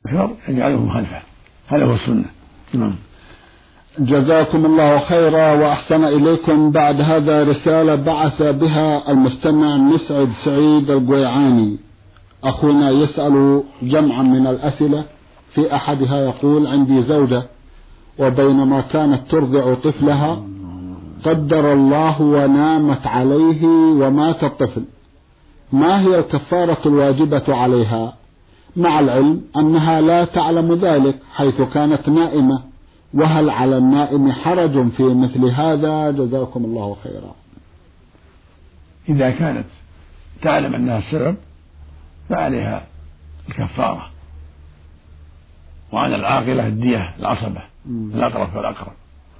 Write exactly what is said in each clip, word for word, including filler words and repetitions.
أكثر يجعلهم خلفه. هذا هو السنة. نعم. جزاكم الله خيرا وأحسن إليكم. بعد هذا رسالة بعث بها المستمع مسعد سعيد القويعاني. أخونا يسأل جمعا من الأسئلة، في أحدها يقول: عندي زوجة وبينما كانت ترضع طفلها قدر الله ونامت عليه ومات الطفل، ما هي الكفارة الواجبة عليها، مع العلم أنها لا تعلم ذلك حيث كانت نائمة، وهل على النائم حرج في مثل هذا؟ جزاكم الله خيرا. إذا كانت تعلم أنها السبب فعليها الكفارة، وعلى العاقلة الدية العصبة الأقرب فالأقرب،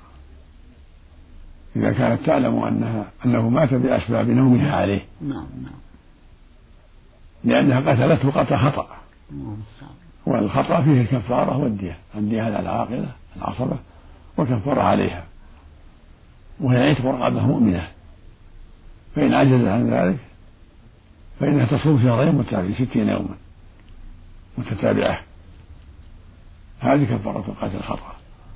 إذا كانت تعلم أنها أنه مات بأسباب نومها عليه. نعم نعم. لأنها قتلته قتل خطأ، والخطأ فيه الكفارة والدية، الدية على العاقلة العصبة والكفارة عليها، وهي عتق رقبة مؤمنة، فإن عجزت عن ذلك فإنها تصوم شهرين متتابعين ستين يوما متتابعة، هذه كفارة قتل الخطأ.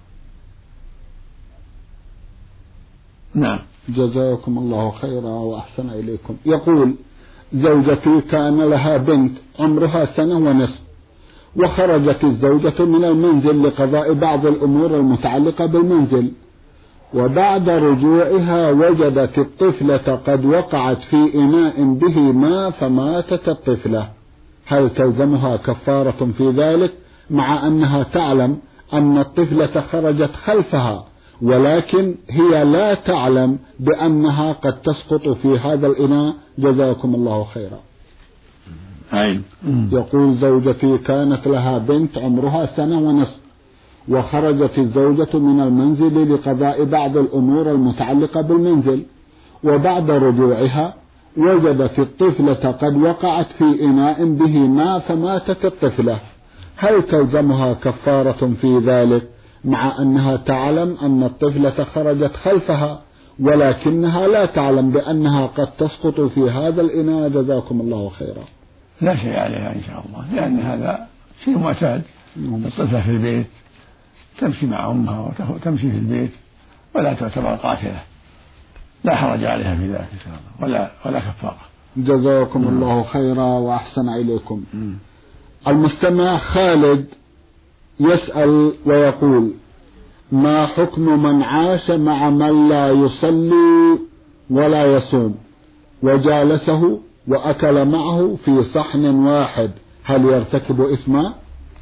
نعم. جزاكم الله خيرا وأحسن إليكم. يقول: زوجتي كان لها بنت عمرها سنة ونصف، وخرجت الزوجة من المنزل لقضاء بعض الأمور المتعلقة بالمنزل، وبعد رجوعها وجدت الطفلة قد وقعت في إناء به ماء فماتت الطفلة، هل تلزمها كفارة في ذلك، مع أنها تعلم أن الطفلة خرجت خلفها ولكن هي لا تعلم بأنها قد تسقط في هذا الإناء؟ جزاكم الله خيرا. أين. يقول: زوجتي كانت لها بنت عمرها سنة ونصف، وخرجت الزوجة من المنزل لقضاء بعض الأمور المتعلقة بالمنزل، وبعد رجوعها وجدت الطفلة قد وقعت في إناء به ماء فماتت الطفلة، هل تلزمها كفارة في ذلك، مع أنها تعلم أن الطفلة خرجت خلفها ولكنها لا تعلم بأنها قد تسقط في هذا الإناء؟ جزاكم الله خيرا. لا شيء عليها إن شاء الله، لأن هذا شيء معتاد. الطفلة في البيت تمشي مع أمها وتمشي في البيت ولا تعتبر قاتلة، لا حرج عليها في ذلك إن شاء الله، ولا ولا كفارة. جزاكم م. الله خيرا وأحسن إليكم. م. المستمع خالد يسأل ويقول: ما حكم من عاش مع من لا يصلي ولا يصوم وجالسه وأكل معه في صحن واحد، هل يرتكب إثما؟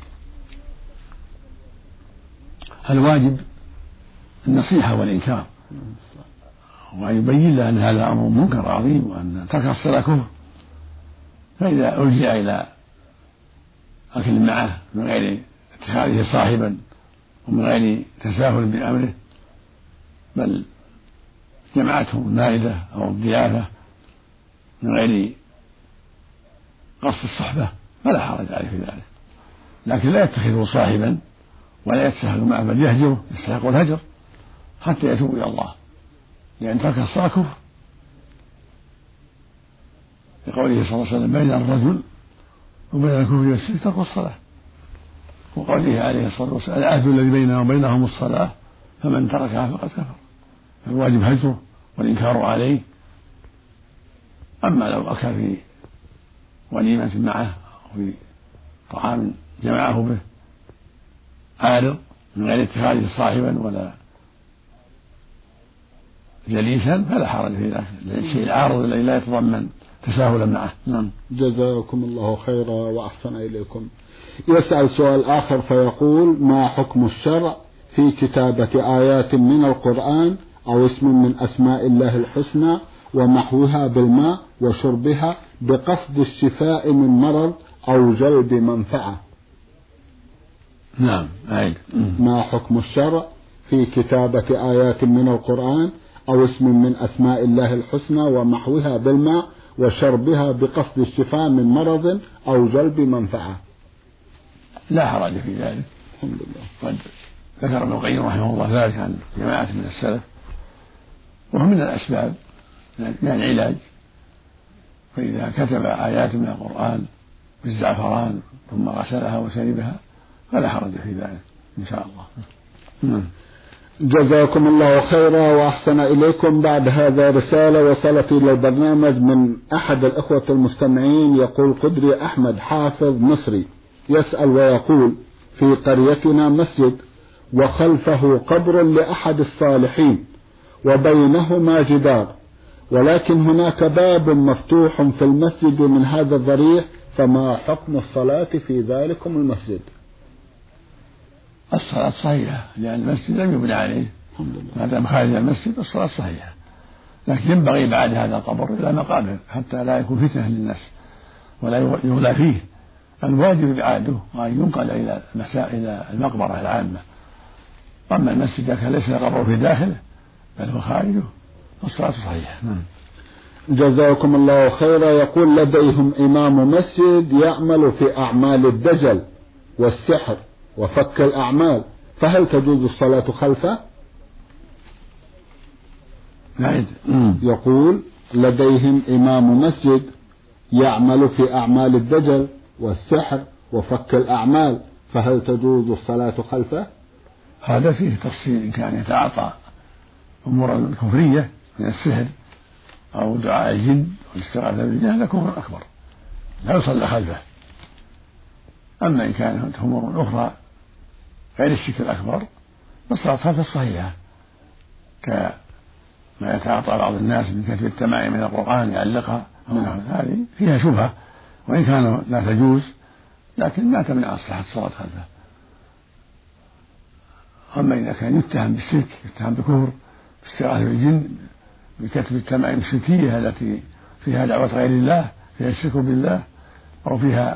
الواجب النصيحة والإنكار، وأن يبين له أن هذا أمر منكر عظيم، وأن ترك الصلاة كفر، فإذا ألجأ إلى أكل معه من غير اتخاذه صاحبا ومن غير تساهل بأمره، بل جمعته النائدة أو الضيافة من غير قصد الصحبة، فلا حرج عليه في ذلك، لكن لا يتخذه صاحبا ولا يتساهل معه، بل يهجره، يستحق الهجر حتى يتوب إلى الله، لأن ترك الصلاة كفر، لقوله صلى الله عليه وسلم: بين الرجل وبين الكفر والشرك ترك الصلاة، وقوله عليه الصلاة والسلام: العهد الذي بيننا وبينهم الصلاة فمن تركها فقد كفر. الواجب هجره والإنكار عليه. أما لو أكل في وليمة معه أو في طعام جمعه به عارض من غير اتخاذه صاحبا ولا جليسا فلا حرج في ذلك، الشيء العارض الذي لا يتضمن تساهلا معه. نعم. جزاكم الله خيرا وأحسن إليكم. يسأل سؤال آخر فيقول: ما حكم الشرع في كتابة آيات من القرآن أو اسم من أسماء الله الحسنى ومحوها بالماء وشربها بقصد الشفاء من مرض أو جلب منفعة؟ نعم. أي. ما حكم الشرع في كتابة آيات من القرآن أو اسم من أسماء الله الحسنى ومحوها بالماء وشربها بقصد الشفاء من مرض أو جلب منفعة؟ لا حرج في ذلك، الحمد لله. قد ذكر ابن القيم رحمه الله ذلك عن جماعة من السلف، وهو من الأسباب من العلاج. فإذا كتب آيات من القرآن بالزعفران ثم غسلها وشربها فلا حرج في ذلك إن شاء الله. جزاكم الله خيرا وأحسن إليكم. بعد هذا رسالة وصلت إلى البرنامج من أحد الأخوة المستمعين، يقول قدري أحمد حافظ مصري، يسأل ويقول: في قريتنا مسجد وخلفه قبر لأحد الصالحين وبينهما جدار، ولكن هناك باب مفتوح في المسجد من هذا الضريح، فما حكم الصلاة في ذلكم المسجد؟ الصلاة صحيحة، لأن المسجد لم يبنى عليه، ما دام خارج المسجد الصلاة صحيحة، لكن ينبغي بعد هذا القبر إلى مقابر حتى لا يكون فتنة للناس ولا يغلى فيه. الواجب إبعاده وأن ينقل إلى إلى المقبرة العامة. أما المسجد كان ليس القبر في داخله بل هو خارجه فالصلاة صحيحة. جزاكم الله خيرا. يقول: لديهم إمام مسجد يعمل في أعمال الدجل والسحر وفك الأعمال، فهل تجوز الصلاة خلفه؟ نعم. يقول: لديهم إمام مسجد يعمل في أعمال الدجل والسحر وفك الأعمال، فهل تجوز الصلاة خلفه؟ هذا فيه تفصيل، إن كان يتعاطى أمور الكفرية من السحر أو دعاء الجن والاستغاثة بالجن هذا كفر أكبر لا يصلى خلفه. أما إن كانت أمور أخرى غير الشرك الأكبر فالصلاة خلفه صحيحة، كما يتعاطى بعض الناس من كتب التمائم من القرآن يعلقها، هذه فيها شبهة وإن كان لا تجوز لكن ما تمنع صحة الصلاة خلفه. أما إذا كان يتهم بالشرك، يتهم بالكفر، باستغاثة بالجن، بكتب التمائم الشركية التي فيها دعوة غير الله، فيها الشرك بالله، أو فيها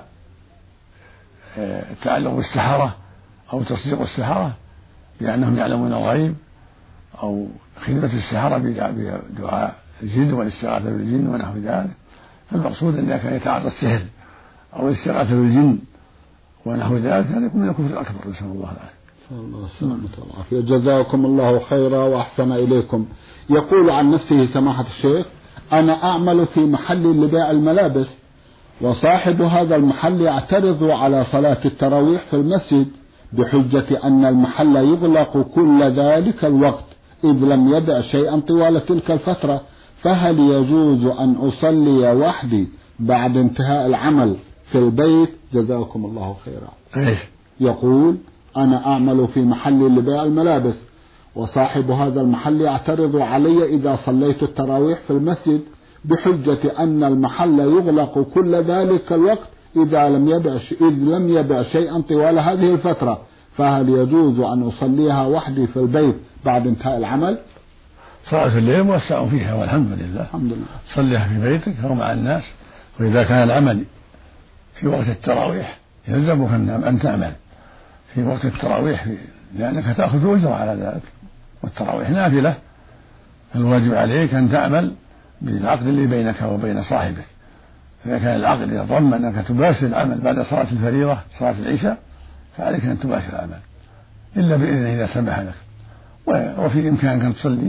التعلق بالسحرة أو تصديق السحرة بأنهم يعلمون الغيب، أو خدمة السحرة بدعاء الجن والاستغاثة بالجن ونحو ذلك، فالمقصود أن كان يتعاطى السحر أو الاستغاثة بالجن ونحو ذلك هذا يكون من الكفر الأكبر، نسأل الله العافية. الله السلامة والعافية. جزاكم الله خيرا وأحسن إليكم. يقول عن نفسه سماحة الشيخ: أنا أعمل في محل لبيع الملابس، وصاحب هذا المحل يعترض على صلاة التراويح في المسجد بحجة أن المحل يغلق كل ذلك الوقت إذ لم يبع شيئا طوال تلك الفترة، فهل يجوز أن أصلي وحدي بعد انتهاء العمل في البيت؟ جزاكم الله خيرا. يقول: أنا أعمل في محل لبيع الملابس، وصاحب هذا المحل يعترض علي إذا صليت التراويح في المسجد بحجة أن المحل يغلق كل ذلك الوقت إذا لم يبع إذ لم يبع شيئا طوال هذه الفترة، فهل يجوز أن أصليها وحدي في البيت بعد انتهاء العمل؟ صلاة الليل موسع فيها والحمد لله. الحمد لله. صليها في بيتك أو مع الناس، وإذا كان العمل في وقت التراويح يلزمك أن تعمل في وقت التراويح لأنك تأخذ أجر على ذلك، والتراويح نافلة، الواجب عليك أن تعمل بالعقد اللي بينك وبين صاحبك. إذا كان العقد يتضمن أنك تباشر العمل بعد صلاة الفريضة صلاة العشاء فعليك أن تباشر العمل إلا بإذنه إذا سمح لك، وفي إمكانك أن تصلي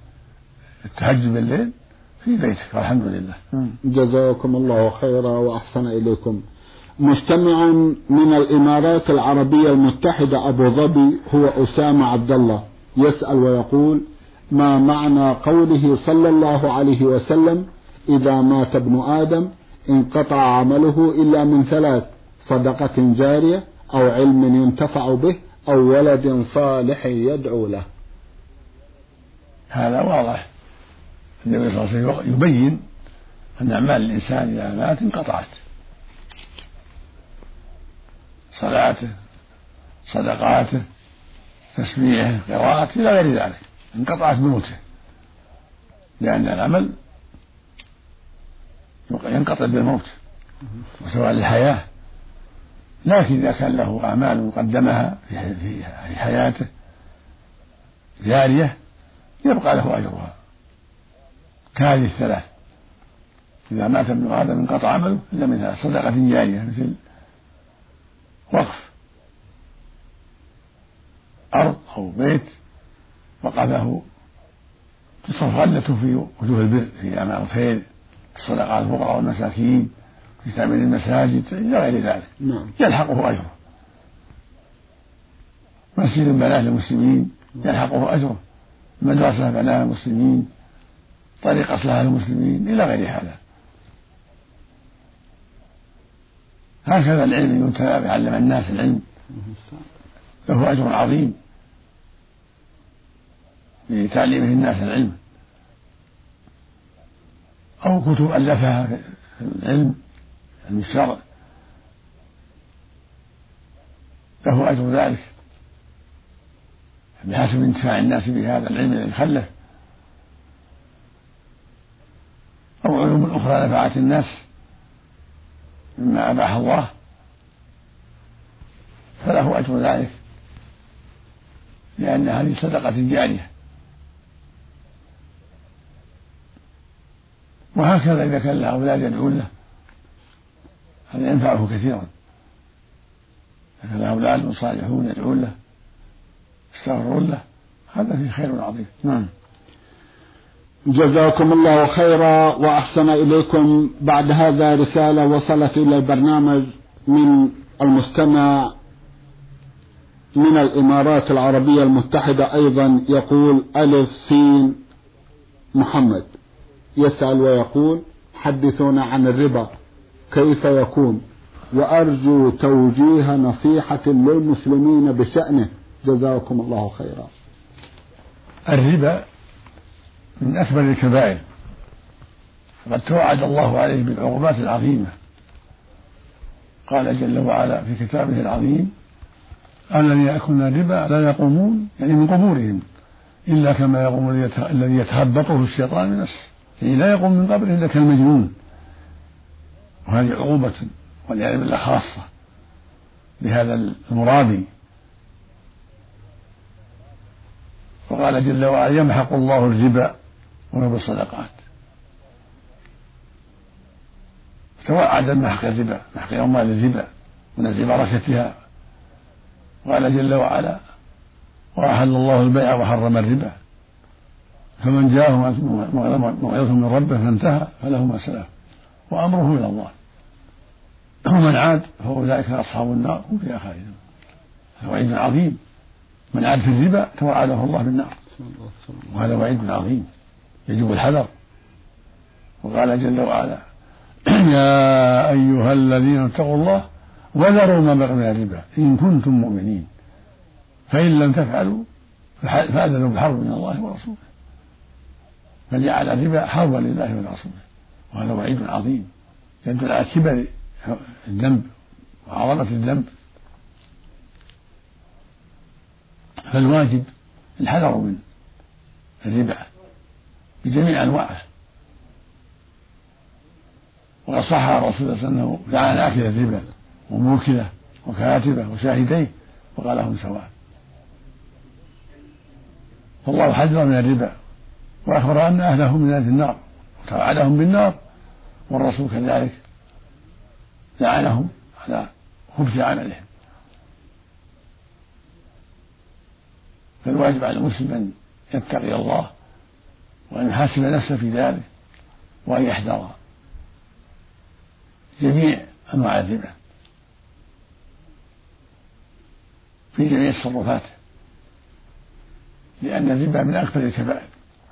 التهجد بالليل في بيتك والحمد لله. جزاكم الله خيرا وأحسن إليكم. مستمع من الإمارات العربية المتحدة أبو ظبي هو أسامة عبد الله، يسأل ويقول: ما معنى قوله صلى الله عليه وسلم: إذا مات ابن آدم انقطع عمله إلا من ثلاث: صدقة جارية أو علم ينتفع به أو ولد صالح يدعو له؟ هذا واضح، النبي صلى الله عليه وسلم يبين أن أعمال الإنسان إذا مات انقطعت، صلاته، صدقاته، تسبيحه، قراءته إلى غير ذلك انقطعت بموته، لأن العمل ينقطع بالموت وسواء الحياة. لكن إذا كان له أعمال قدمها في حياته جارية يبقى له أجرها كهذه الثلاث: إذا مات ابن آدم انقطع عمله إلا من ثلاث: صدقة جارية مثل وقف أرض أو بيت وقفه تصرف غلته في وجوه البر في أعمال الخير، في صدقات الفقراء والمساكين، في تعمير المساجد إلى غير ذلك، نعم. يلحقه أجره. مسجد بناه للمسلمين يلحقه أجره، مدرسة بناها المسلمين، طريق أصلها للمسلمين، إلى غير هذا. هكذا العلم ينتفع به، علم الناس العلم له أجر عظيم لتعليمه الناس العلم، أو كتب ألفها في العلم علم الشرع له أجر ذلك بحسب انتفاع الناس بهذا العلم الذي خلف، أو علوم أخرى نفعت الناس مما أباح الله فله أجر ذلك، لأن هذه صدقة جارية. وهكذا إذا كان له أولاد يدعون له هذا ينفعه كثيرا، إذا كان له أولاد صالحون يدعون له يستغفرون له هذا فيه خير عظيم. نعم. جزاكم الله خيرا وأحسن إليكم. بعد هذا رسالة وصلت إلى البرنامج من المستمع من الإمارات العربية المتحدة أيضا، يقول ألف سين محمد، يسأل ويقول: حدثونا عن الربا كيف يكون، وأرجو توجيه نصيحة للمسلمين بشأنه، جزاكم الله خيرا. الربا من أكبر الكبائر، وقد توعد الله عليه بالعقوبات العظيمة. قال جل وعلا في كتابه العظيم: الذين يأكلون الربا لا يقومون، يعني من قبورهم، إلا كما يقوم الذي يتخبطه الشيطان من نفسه، يعني لا يقوم من قبره إلا كالمجنون. وهذه عقوبة والعياذ بالله خاصة بهذا المرابي. وقال جل وعلا: يمحق الله الربا ويربي الصدقات. توعد بمحق الربا، محق أموال الربا ونزع بركتها. وقال جل وعلا: وأحل الله البيع وحرم الربا، فمن جاءه موعظة من ربه فانتهى فله ما سلف وأمره إلى الله، ومن عاد فأولئك أصحاب النار هم فيها خالدون. هذا وعيد عظيم، من عاد في الربا توعده الله بالنار، وهذا وعيد عظيم يجب الحذر. وقال جل وعلا: يا أيها الذين اتقوا الله وذروا ما بقي من الربا إن كنتم مؤمنين، فإن لم تفعلوا فأذنوا بحرب من الله ورسوله. فجعل الربا حربا لله ولرسوله، وهذا وعيد عظيم يدل على كبر الذنب وعظمة الذنب. فالواجب الحذر من الربا بجميع أنواعه. وقد صح عن رسول الله صلى الله عليه وسلم لعن آكل الربا وموكله وكاتبه وشاهديه وقال لهم سواء. فالله حذر من الربا وأخبر أن أهله من أهل النار وتوعدهم بالنار، والرسول كذلك لعنهم على خبث عملهم. فالواجب على المسلم أن يتقي الله وأن يحاسب نفسه في ذلك، وأن يحذر جميع أنواع الربا في جميع تصرفاته، لأن الربا من أكبر الكبائر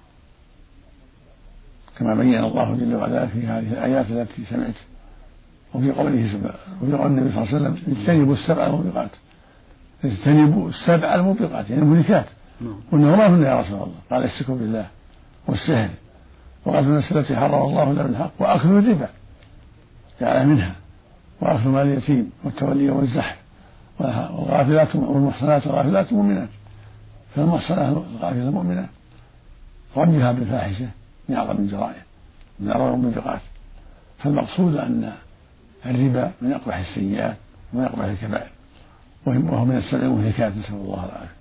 كما بين الله جل وعلا في هذه الآيات التي سمعت، وفي قوله سبحانه، وفي قول النبي صلى الله عليه وسلم: اجتنبوا السبع الموبقات. اجتنبوا السبع الموبقات يعني المهلكات. قلنا وما هن يا رسول الله؟ قال: الشرك بالله والسحر وقتل النفس التي حرم الله الا بالحق واكل الربا جعل منها، واكل مال اليتيم والتولي والزحف والغافلات والمحصنات والغافلات المؤمنات. فالمحصنات والغافلات المؤمنات رميها بالفاحشه من اعظم الجرائم من اعظم الموبقات. فالمقصود ان الربا من اقبح السيئات ومن اقبح الكبائر، وهو من السبع المهلكات، نسأل الله العافية.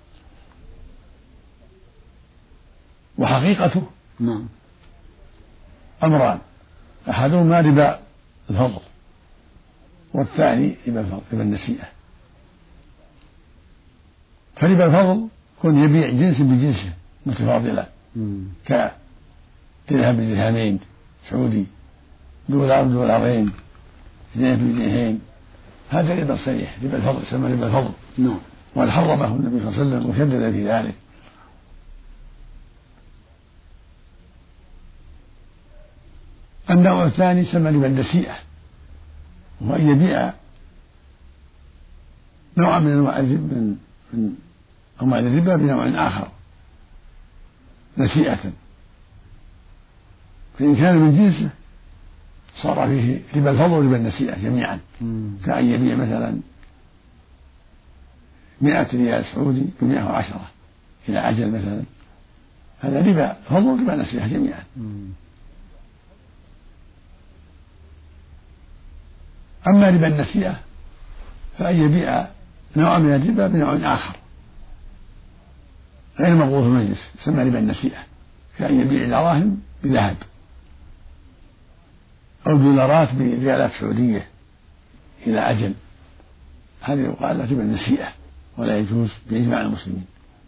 وحقيقته نعم أمران: أحدهما ربا الفضل، والثاني ربا النسيئة. فربا الفضل كن يبيع جنس بجنسه متفاضلا، كدرهم بدرهمين سعودي، دولار بدولارين، جنيه بجنيهين، هذا ربا صريح، ربا الفضل يسمى ربا الفضل. نعم. وقد حرمه النبي صلى الله عليه وسلم وشدد في ذلك. النوع الثاني سمى ربا النسيئة، وهو أن يبيع نوعا من أنواع من من أموال الربا بنوع آخر نسيئة، فإن كان من جنسه صار فيه ربا الفضل وربا النسيئة جميعا، كأن يبيع مثلا مئة ريال سعودي بمئة وعشرة إلى أجل مثلا، هذا ربا فضل وربا نسيئة جميعا. أما ربا النسيئة فأن يبيع نوع من الربا بنوع آخر غير مضبوط المجلس يسمى ربا النسيئة، كأن يبيع دراهم بذهب أو دولارات بريالات سعودية إلى أجل، هذا يقال له ربا النسيئة ولا يجوز بإجماع المسلمين.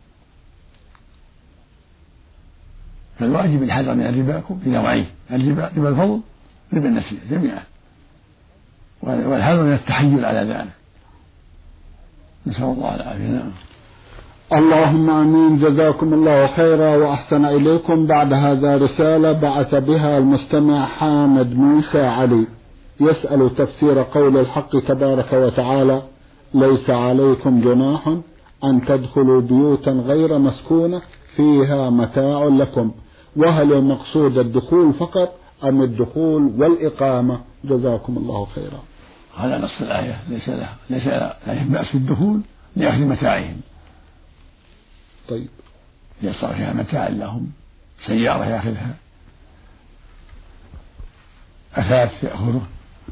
فالواجب الحذر من الربا بنوعين: الربا ربا الفضل ربا النسيئة جميعا، والحذر من التحيل على ذلك. نسأل الله العافية. اللهم آمين. جزاكم الله خيرا وأحسن إليكم. بعد هذا رسالة بعث بها المستمع حامد موسى علي يسأل تفسير قول الحق تبارك وتعالى: ليس عليكم جناح أن تدخلوا بيوتا غير مسكونة فيها متاع لكم، وهل المقصود الدخول فقط أم الدخول والإقامة؟ جزاكم الله خيرا. هذا نص الآية، ليس له ليس عليهم بأس بالدخول لأخذ متاعهم. طيب، إذا صار فيها متاع لهم، سيارة يأخذها، أثاث يأخذه،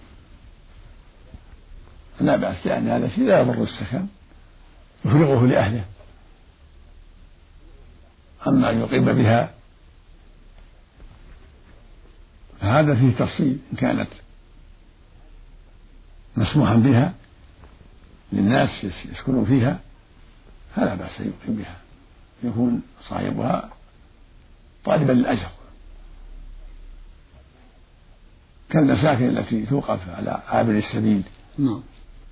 لا بأس، لأن هذا شيء لا يضر السكن، يفرغه لأهله. أما أن يقيم بها فهذا فيه تفصيل، إن كانت مسموحا بها للناس يسكنون فيها فلا بأس أن يقيم بها، يكون صاحبها طالبا للأجر، كالمساكن التي توقف على عابر السبيل. نعم.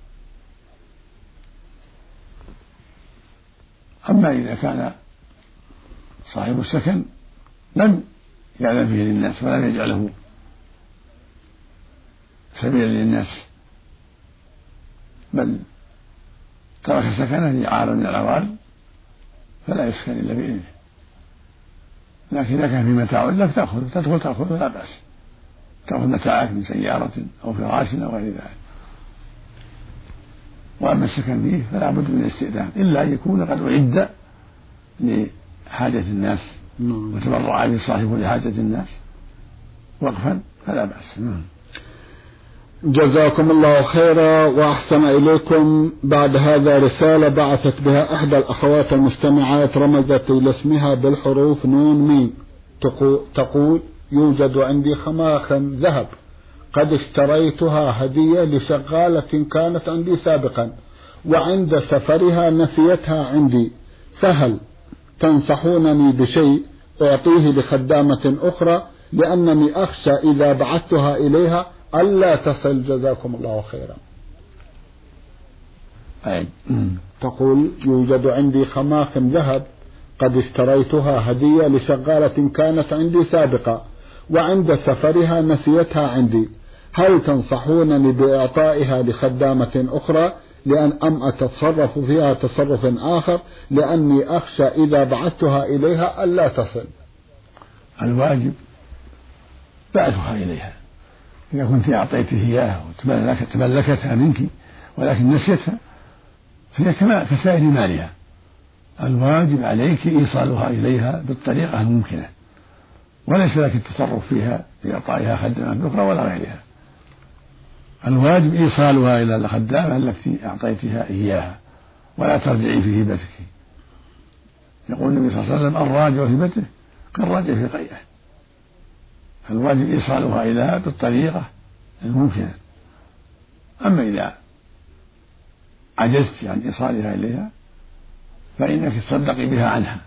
أما إذا كان صاحب السكن لم يعلم فيه للناس ولم يجعله سبيلا للناس، بل ترك سكنه لعار من العوارض، فلا يسكن إلا بإذنه. لكن إذا كان في متاع لك تأخذ تدخل تأخذ لا بأس، تأخذ متاعك من سيارة أو فراش أو غير ذلك. وأما السكن فيه فلا بد من الاستئذان، إلا أن يكون قد أعد لحاجة الناس وتبرع به صاحبه لحاجة الناس وقفا فلا بأس. جزاكم الله خيرا وأحسن إليكم. بعد هذا رسالة بعثت بها إحدى الأخوات المستمعات، رمزت إلى اسمها بالحروف نون ميم، تقول: يوجد عندي خماخم ذهب قد اشتريتها هدية لشغالة كانت عندي سابقا، وعند سفرها نسيتها عندي، فهل تنصحونني بشيء أعطيه لخدامة أخرى، لأنني أخشى إذا بعثتها إليها ألا تصل؟ جزاكم الله خيرا. تقول: يوجد عندي خماخم ذهب قد اشتريتها هدية لشغالة كانت عندي سابقة، وعند سفرها نسيتها عندي، هل تنصحونني بإعطائها لخدامة أخرى لأن أم أتصرف فيها تصرف آخر، لأني أخشى إذا بعثتها إليها ألا تصل؟ الواجب بعثها إليها، إذا كنت أعطيته إياها وتملكتها منك ولكن نسيتها فهي كما كسائر مالها، الواجب عليك إيصالها إليها بالطريقة الممكنة، وليس لك التصرف فيها بإعطائها خدامة أخرى ولا غيرها. الواجب إيصالها إلى الخدامة التي أعطيتها إياها، ولا ترجعي في هبتك. يقول النبي صلى الله عليه وسلم: الراجع في هبته كالراجع في قيئه. الواجب إيصالها إليها بالطريقة الممكنة. أما إذا عجزت عن إيصالها إليها فإنك تصدقي بها عنها،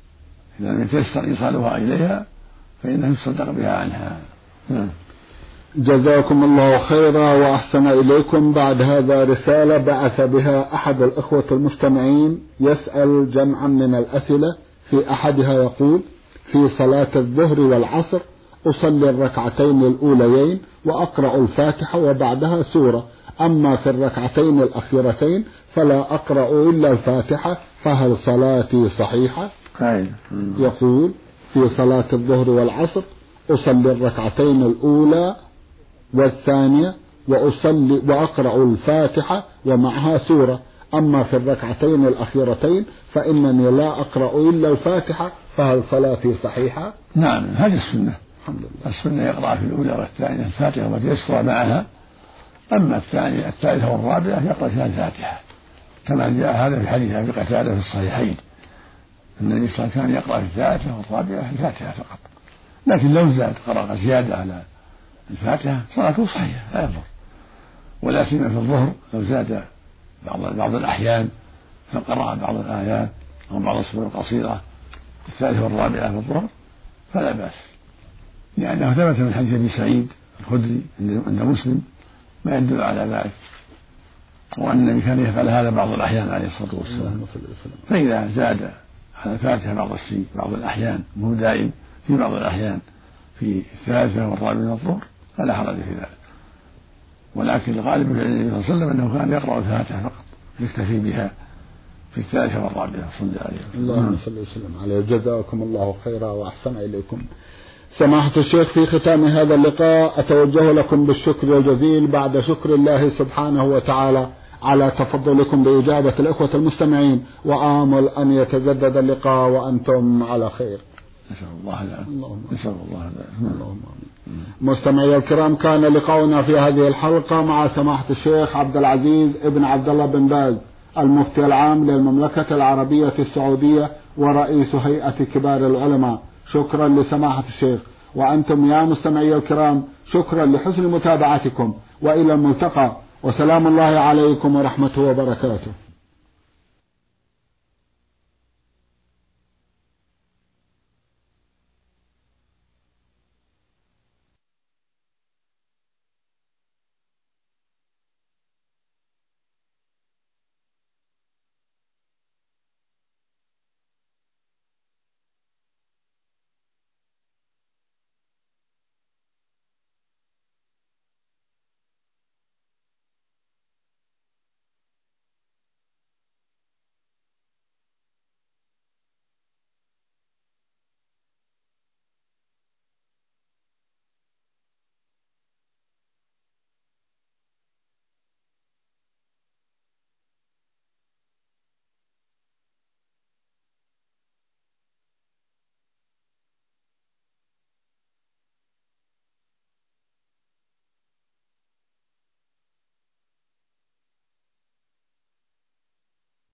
إذا لم يتيسر إيصالها إليها فإنك تصدق بها عنها. جزاكم الله خيرا وأحسن إليكم. بعد هذا رسالة بعث بها أحد الإخوة المستمعين يسأل جمعا من الأسئلة. في أحدها يقول: في صلاة الظهر والعصر أصلي الركعتين الأوليين وأقرأ الفاتحة وبعدها سورة، أما في الركعتين الأخيرتين فلا أقرأ إلا الفاتحة، فهل صلاتي صحيحة؟ يقول: في صلاة الظهر والعصر أصلي الركعتين الأولى والثانية وأصلي وأقرأ الفاتحة ومعها سورة، أما في الركعتين الأخيرتين فإنني لا أقرأ إلا الفاتحة، فهل صلاتي صحيحة؟ نعم، هذه السنة. الحمد لله. السنة يقرأ في الأولى والثانية الفاتحة ويسرى معها، أما الثانية الثالثة والرابعة يقرأ فيها الفاتحة، كما جاء هذا في حديث أبي قتادة في الصحيحين أن النبي صلى الله عليه وسلم كان يقرأ في الثالثة والرابعة الفاتحة فقط، لكن لو زاد قرأ زيادة على الفاتحة صلاته صحيحة لا يضر، ولا سيما في الظهر لو زاد بعض بعض الأحيان فقرأ بعض الآيات أو بعض السور القصيرة في الثالثة والرابعة في الظهر فلا بأس، لأنه ثبت من حديث أبي سعيد الخدري عند مسلم ما يدل على ذلك، وأن النبي كان يفعل هذا بعض الأحيان عليه الصلاة والسلام. فإذا زاد على الفاتحة بعض الشيء بعض الأحيان مو دائم في بعض الأحيان في الثالثة والرابعة من الظهر فلا حرج في ذلك، ولكن الغالب في النبي صلى الله عليه وسلم أنه كان يقرأ الفاتحة فقط يكتفي بها في الثالثة والرابعة صلى الله عليه وسلم. اللهم صل وسلم عليه. جزاكم الله خيرا وأحسن إليكم. سماحة الشيخ، في ختام هذا اللقاء أتوجه لكم بالشكر الجزيل بعد شكر الله سبحانه وتعالى على تفضلكم بإجابة الإخوة المستمعين، وآمل أن يتجدد اللقاء وأنتم على خير. نسأل الله العافية. نسأل الله العافية. اللهم آمين. مستمعي الكرام، كان لقاؤنا في هذه الحلقة مع سماحة الشيخ عبد العزيز ابن عبد الله بن باز المفتي العام للمملكة العربية السعودية ورئيس هيئة كبار العلماء. شكرا لسماحة الشيخ، وأنتم يا مستمعي الكرام شكرا لحسن متابعتكم، وإلى الملتقى، وسلام الله عليكم ورحمته وبركاته.